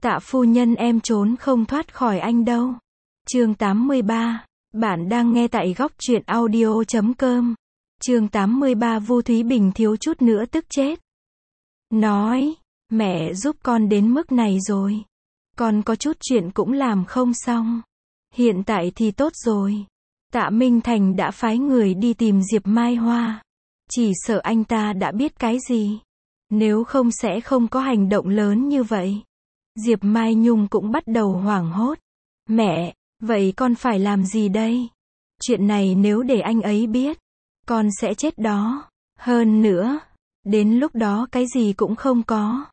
Tạ phu nhân em trốn không thoát khỏi anh đâu. Chương 83. Bạn đang nghe tại góc truyện audio.com. Chương 83 Vu Thúy Bình thiếu chút nữa tức chết. Nói, mẹ giúp con đến mức này rồi. Con có chút chuyện cũng làm không xong. Hiện tại thì tốt rồi. Tạ Minh Thành đã phái người đi tìm Diệp Mai Hoa. Chỉ sợ anh ta đã biết cái gì. Nếu không sẽ không có hành động lớn như vậy. Diệp Mai Nhung cũng bắt đầu hoảng hốt. Mẹ, vậy con phải làm gì đây? Chuyện này nếu để anh ấy biết, con sẽ chết đó. Hơn nữa, đến lúc đó cái gì cũng không có.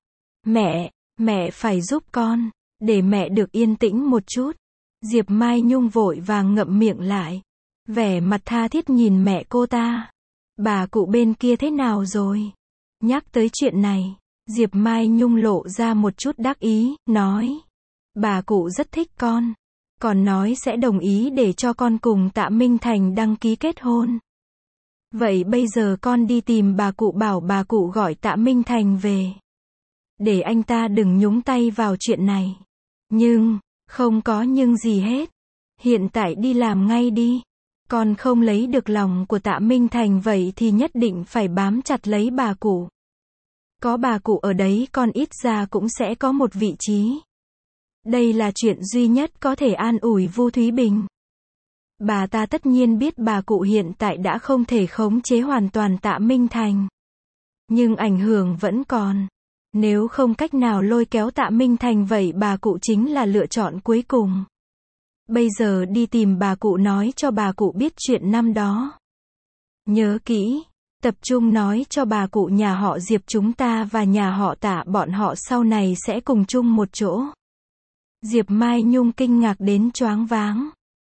Mẹ phải giúp con, để mẹ được yên tĩnh một chút. Diệp Mai Nhung vội vàng ngậm miệng lại. Vẻ mặt tha thiết nhìn mẹ cô ta. Bà cụ bên kia thế nào rồi? Nhắc tới chuyện này, Diệp Mai Nhung lộ ra một chút đắc ý, nói. Bà cụ rất thích con. Còn nói sẽ đồng ý để cho con cùng Tạ Minh Thành đăng ký kết hôn. Vậy bây giờ con đi tìm bà cụ bảo bà cụ gọi Tạ Minh Thành về. Để anh ta đừng nhúng tay vào chuyện này. Nhưng, không có nhưng gì hết. Hiện tại đi làm ngay đi. Con không lấy được lòng của Tạ Minh Thành vậy thì nhất định phải bám chặt lấy bà cụ. Có bà cụ ở đấy con ít ra cũng sẽ có một vị trí. Đây là chuyện duy nhất có thể an ủi Vu Thúy Bình. Bà ta tất nhiên biết bà cụ hiện tại đã không thể khống chế hoàn toàn Tạ Minh Thành. Nhưng ảnh hưởng vẫn còn. Nếu không cách nào lôi kéo Tạ Minh Thành vậy bà cụ chính là lựa chọn cuối cùng. Bây giờ đi tìm bà cụ nói cho bà cụ biết chuyện năm đó. Nhớ kỹ, tập trung nói cho bà cụ nhà họ Diệp chúng ta và nhà họ Tạ bọn họ sau này sẽ cùng chung một chỗ. Diệp Mai Nhung kinh ngạc đến choáng váng.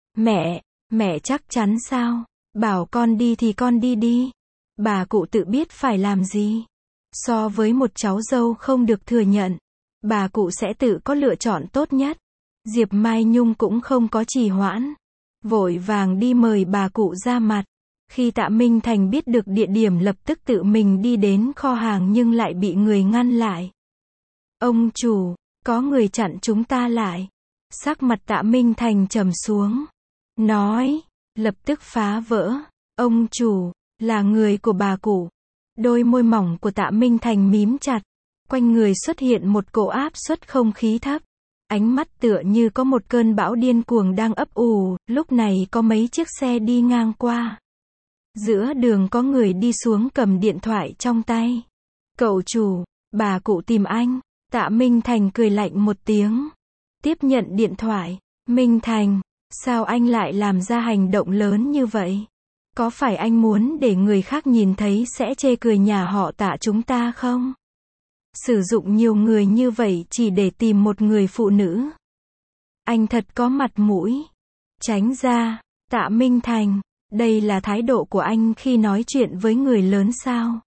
Mẹ chắc chắn sao? Bảo con đi thì con đi đi. Bà cụ tự biết phải làm gì. So với một cháu dâu không được thừa nhận, bà cụ sẽ tự có lựa chọn tốt nhất. Diệp Mai Nhung cũng không có trì hoãn. Vội vàng đi mời bà cụ ra mặt. Khi Tạ Minh Thành biết được địa điểm lập tức tự mình đi đến kho hàng nhưng lại bị người ngăn lại. Ông chủ, có người chặn chúng ta lại. Sắc mặt Tạ Minh Thành trầm xuống. Nói, lập tức phá vỡ. Ông chủ, là người của bà cụ. Đôi môi mỏng của Tạ Minh Thành mím chặt. Quanh người xuất hiện một cỗ áp suất không khí thấp. Ánh mắt tựa như có một cơn bão điên cuồng đang ấp ủ. Lúc này có mấy chiếc xe đi ngang qua. Giữa đường có người đi xuống cầm điện thoại trong tay. Cậu chủ, bà cụ tìm anh. Tạ Minh Thành cười lạnh một tiếng. Tiếp nhận điện thoại. Minh Thành, sao anh lại làm ra hành động lớn như vậy? Có phải anh muốn để người khác nhìn thấy sẽ chê cười nhà họ Tạ chúng ta không? Sử dụng nhiều người như vậy chỉ để tìm một người phụ nữ. Anh thật có mặt mũi. Tránh ra, Tạ Minh Thành, đây là thái độ của anh khi nói chuyện với người lớn sao?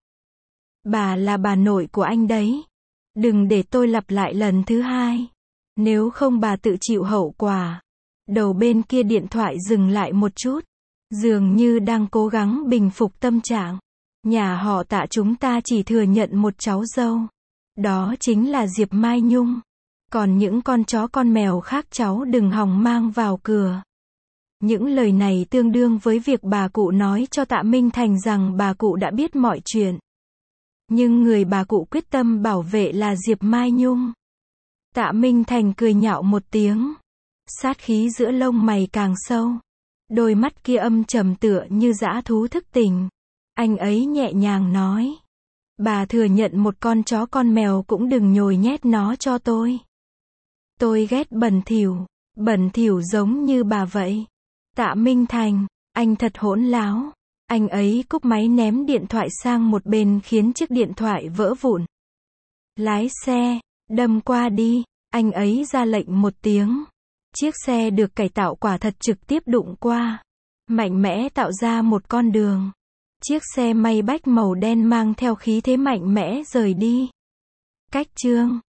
Bà là bà nội của anh đấy. Đừng để tôi lặp lại lần thứ hai. Nếu không bà tự chịu hậu quả. Đầu bên kia điện thoại dừng lại một chút. Dường như đang cố gắng bình phục tâm trạng. Nhà họ Tạ chúng ta chỉ thừa nhận một cháu dâu. Đó chính là Diệp Mai Nhung. Còn những con chó con mèo khác cháu đừng hòng mang vào cửa. Những lời này tương đương với việc bà cụ nói cho Tạ Minh Thành rằng bà cụ đã biết mọi chuyện. Nhưng người bà cụ quyết tâm bảo vệ là Diệp Mai Nhung. Tạ Minh Thành cười nhạo một tiếng. Sát khí giữa lông mày càng sâu. Đôi mắt kia âm trầm tựa như dã thú thức tỉnh. Anh ấy nhẹ nhàng nói. Bà thừa nhận một con chó con mèo cũng đừng nhồi nhét nó cho tôi. Tôi ghét bẩn thỉu giống như bà vậy. Tạ Minh Thành, anh thật hỗn láo. Anh ấy cúp máy ném điện thoại sang một bên khiến chiếc điện thoại vỡ vụn. Lái xe, đâm qua đi, anh ấy ra lệnh một tiếng. Chiếc xe được cải tạo quả thật trực tiếp đụng qua. Mạnh mẽ tạo ra một con đường. Chiếc xe Maybach màu đen mang theo khí thế mạnh mẽ rời đi. Cách chương